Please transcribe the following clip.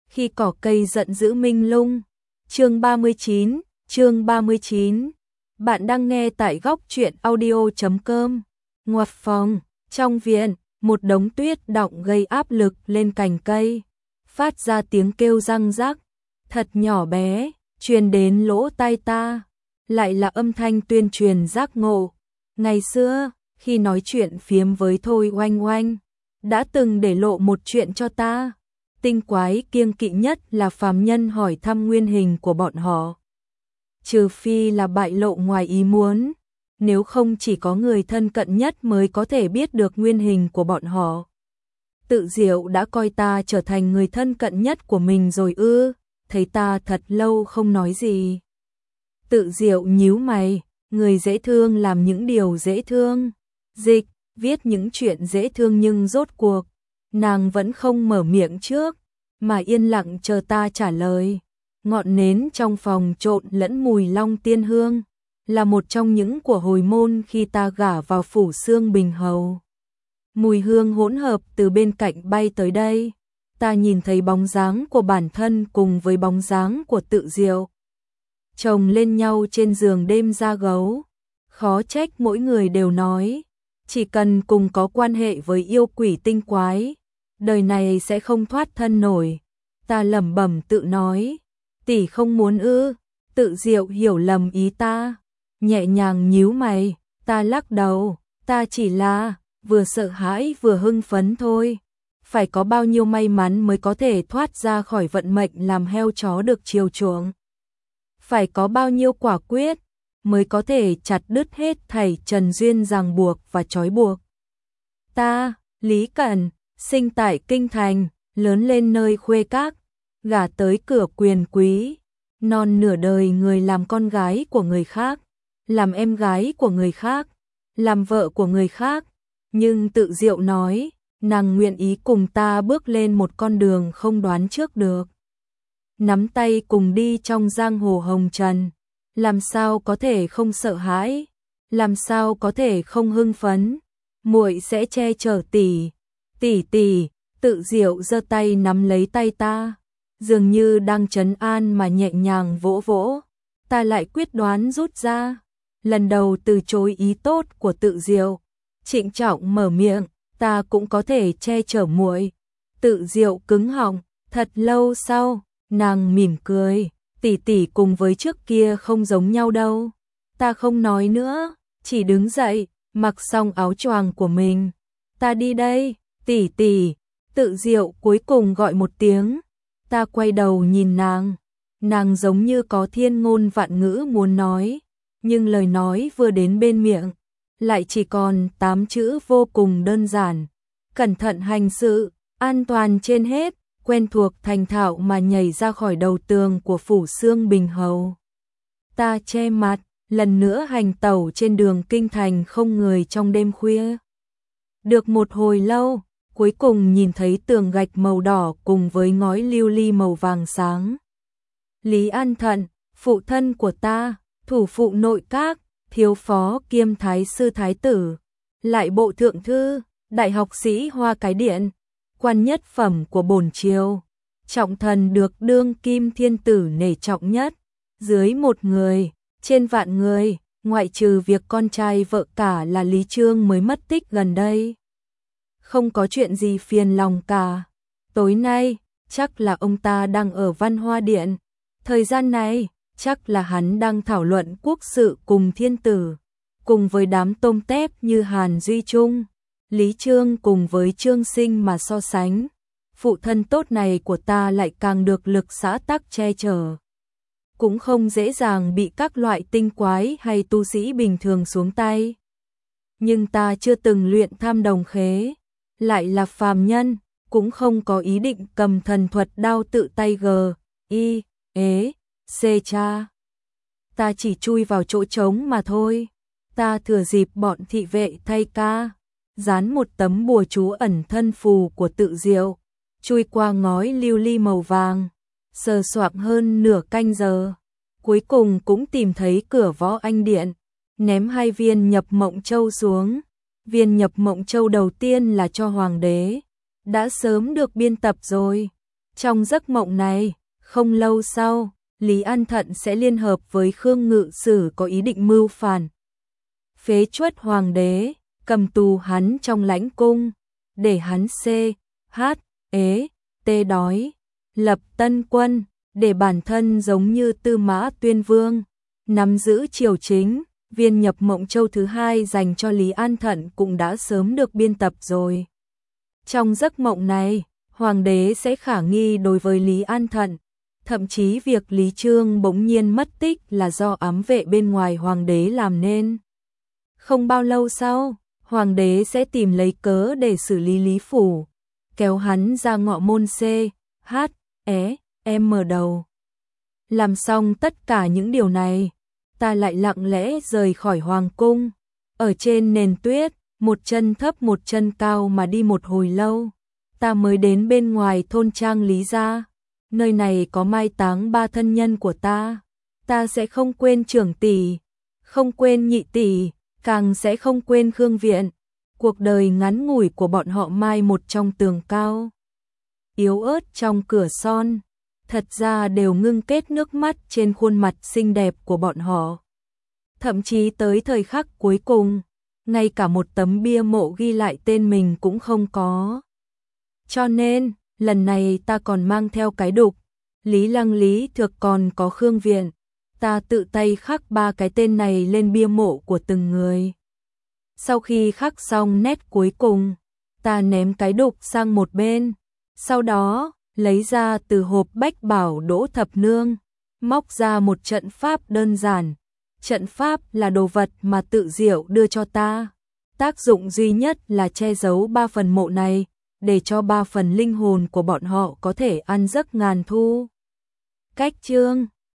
Khi cỏ cây giận dữ minh lung. Chương 39. Bạn đang nghe tại góc truyện audio.com. Ngoặt phòng, trong viện, một đống tuyết đọng gây áp lực lên cành cây, phát ra tiếng kêu răng rắc, thật nhỏ bé, truyền đến lỗ tai ta, lại là âm thanh tuyên truyền giác ngộ. Ngày xưa, khi nói chuyện phiếm với Thôi Oanh Oanh, đã từng để lộ một chuyện cho ta. Tinh quái kiêng kỵ nhất là phàm nhân hỏi thăm nguyên hình của bọn họ. Trừ phi là bại lộ ngoài ý muốn, nếu không chỉ có người thân cận nhất mới có thể biết được nguyên hình của bọn họ. Tự Diệu đã coi ta trở thành người thân cận nhất của mình rồi ư? Thấy ta thật lâu không nói gì. Tự Diệu nhíu mày, người dễ thương làm những điều dễ thương, dịch, viết những chuyện dễ thương, nhưng rốt cuộc nàng vẫn không mở miệng trước, mà yên lặng chờ ta trả lời. Ngọn nến trong phòng trộn lẫn mùi long tiên hương, là một trong những của hồi môn khi ta gả vào phủ Xương Bình Hầu. Mùi hương hỗn hợp từ bên cạnh bay tới đây, ta nhìn thấy bóng dáng của bản thân cùng với bóng dáng của Tự Diệu chồng lên nhau trên giường đêm da gấu. Khó trách mỗi người đều nói, chỉ cần cùng có quan hệ với yêu quỷ tinh quái, đời này sẽ không thoát thân nổi. Ta lẩm bẩm tự nói, tỷ không muốn ư? Tự Diệu hiểu lầm ý ta, nhẹ nhàng nhíu mày. Ta lắc đầu, ta chỉ là vừa sợ hãi vừa hưng phấn thôi. Phải có bao nhiêu may mắn mới có thể thoát ra khỏi vận mệnh làm heo chó được chiều chuộng. Phải có bao nhiêu quả quyết mới có thể chặt đứt hết thảy trần duyên ràng buộc và trói buộc. Ta, Lý Cẩn, sinh tại Kinh Thành, lớn lên nơi khuê các, gả tới cửa quyền quý, non nửa đời người làm con gái của người khác, làm em gái của người khác, làm vợ của người khác. Nhưng Tự Diệu nói, nàng nguyện ý cùng ta bước lên một con đường không đoán trước được. Nắm tay cùng đi trong giang hồ hồng trần, làm sao có thể không sợ hãi, làm sao có thể không hưng phấn. Muội sẽ che chở tỷ, tỷ tỷ. Tự Diệu giơ tay nắm lấy tay ta, dường như đang trấn an mà nhẹ nhàng vỗ vỗ. Ta lại quyết đoán rút ra, lần đầu từ chối ý tốt của Tự Diệu, trịnh trọng mở miệng, ta cũng có thể che chở muội. Tự Diệu cứng họng, thật lâu sau, nàng mỉm cười, tỷ tỷ cùng với trước kia không giống nhau đâu. Ta không nói nữa, chỉ đứng dậy, mặc xong áo choàng của mình. Ta đi đây, tỷ tỷ. Tự Diệu cuối cùng gọi một tiếng. Ta quay đầu nhìn nàng, nàng giống như có thiên ngôn vạn ngữ muốn nói, nhưng lời nói vừa đến bên miệng, lại chỉ còn 8 chữ vô cùng đơn giản. Cẩn thận hành sự, an toàn trên hết. Quen thuộc thành thạo mà nhảy ra khỏi đầu tường của phủ Xương Bình Hầu. Ta che mặt, lần nữa hành tẩu trên đường kinh thành không người trong đêm khuya. Được một hồi lâu, cuối cùng nhìn thấy tường gạch màu đỏ cùng với ngói lưu ly màu vàng sáng. Lý An Thận, phụ thân của ta, thủ phụ nội các, thiếu phó kiêm thái sư thái tử, lại bộ thượng thư, đại học sĩ Hoa Cái Điện, quan nhất phẩm của bổn triều, trọng thần được đương kim thiên tử nể trọng nhất, dưới một người, trên vạn người, ngoại trừ việc con trai vợ cả là Lý Trương mới mất tích gần đây. Không có chuyện gì phiền lòng cả. Tối nay, chắc là ông ta đang ở Văn Hoa Điện. Thời gian này, chắc là hắn đang thảo luận quốc sự cùng thiên tử, cùng với đám tôm tép như Hàn Duy Trung, Lý Trương cùng với Trương Sinh mà so sánh. Phụ thân tốt này của ta lại càng được lực xã tắc che chở, cũng không dễ dàng bị các loại tinh quái hay tu sĩ bình thường xuống tay. Nhưng ta chưa từng luyện tham đồng khế, lại là phàm nhân, cũng không có ý định cầm thần thuật đao tự tay cha. Ta chỉ chui vào chỗ trống mà thôi. Ta thừa dịp bọn thị vệ thay ca, dán một tấm bùa chú ẩn thân phù của Tự Diệu, chui qua ngói lưu ly màu vàng, sờ soạng hơn nửa canh giờ, cuối cùng cũng tìm thấy cửa Võ Anh Điện, ném 2 viên nhập mộng châu xuống. Viên nhập mộng châu đầu tiên là cho hoàng đế, đã sớm được biên tập rồi. Trong giấc mộng này, không lâu sau, Lý An Thận sẽ liên hợp với Khương Ngự Sử có ý định mưu phản. Phế truất hoàng đế, cầm tù hắn trong lãnh cung, để hắn đói, lập tân quân, để bản thân giống như Tư Mã Tuyên Vương, nắm giữ triều chính. Viên nhập mộng châu thứ 2 dành cho Lý An Thận cũng đã sớm được biên tập rồi. Trong giấc mộng này, hoàng đế sẽ khả nghi đối với Lý An Thận, thậm chí việc Lý Chương bỗng nhiên mất tích là do ám vệ bên ngoài hoàng đế làm nên. Không bao lâu sau, hoàng đế sẽ tìm lấy cớ để xử lý Lý Phủ, kéo hắn ra ngọ môn mở đầu. Làm xong tất cả những điều này, ta lại lặng lẽ rời khỏi hoàng cung, ở trên nền tuyết, một chân thấp một chân cao mà đi một hồi lâu, ta mới đến bên ngoài thôn trang Lý gia. Nơi này có mai táng 3 thân nhân của ta sẽ không quên trưởng tỷ, không quên nhị tỷ, càng sẽ không quên Khương Viện. Cuộc đời ngắn ngủi của bọn họ mai một trong tường cao, yếu ớt trong cửa son, thật ra đều ngưng kết nước mắt trên khuôn mặt xinh đẹp của bọn họ. Thậm chí tới thời khắc cuối cùng, ngay cả một tấm bia mộ ghi lại tên mình cũng không có. Cho nên, lần này ta còn mang theo cái đục, Lý Lăng Lý Thược còn có Khương Viện. Ta tự tay khắc 3 cái tên này lên bia mộ của từng người. Sau khi khắc xong nét cuối cùng, ta ném cái đục sang một bên. Sau đó, lấy ra từ hộp bách bảo Đỗ Thập Nương, móc ra một trận pháp đơn giản. Trận pháp là đồ vật mà Tự Diệu đưa cho ta. Tác dụng duy nhất là che giấu 3 phần mộ này, để cho 3 phần linh hồn của bọn họ có thể ăn giấc ngàn thu. Cách chương